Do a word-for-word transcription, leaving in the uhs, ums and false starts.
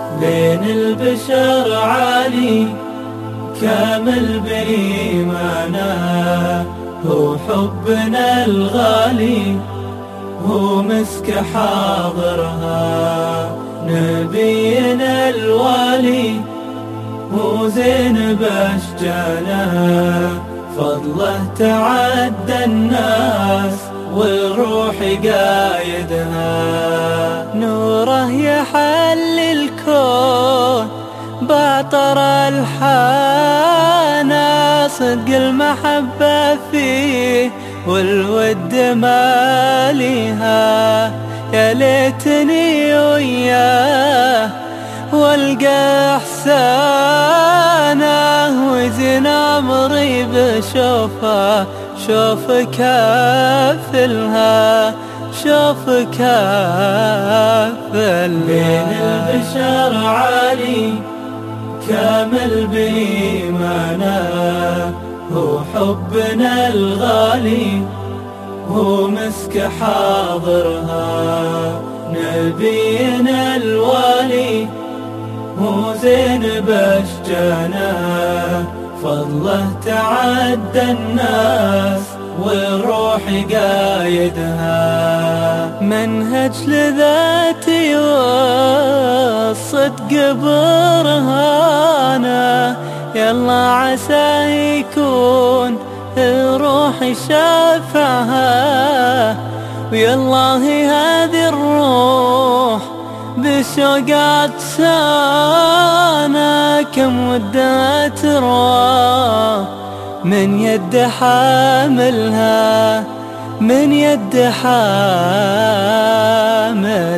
بين البشر عالي كامل بإيمانه، هو حبنا الغالي، هو مسك حاضرها. نبينا الوالي هو زينب أشجانه، فضله تعدى الناس والروح قايدها. نوره يحل الكون بعطر الحانة، صدق المحبة فيه والود ماليها. يا ليتني وياه والقى احسانه، وزين امري بشوفه شوف كافلها، شوف كافلها. بين البشر عالي كامل بإيمانه، هو حبنا الغالي، هو مسك حاضرها. نبينا الوالي هو زينب أشجانه، فضله تعدى الناس والروح قايدها. منهج لذاتي والصدق برهانه، يلا عسى يكون الروح شافعها. ويالله هذه الروح بشوقات سانا، كم ودها تروى من يد حاملها، من يد حاملها.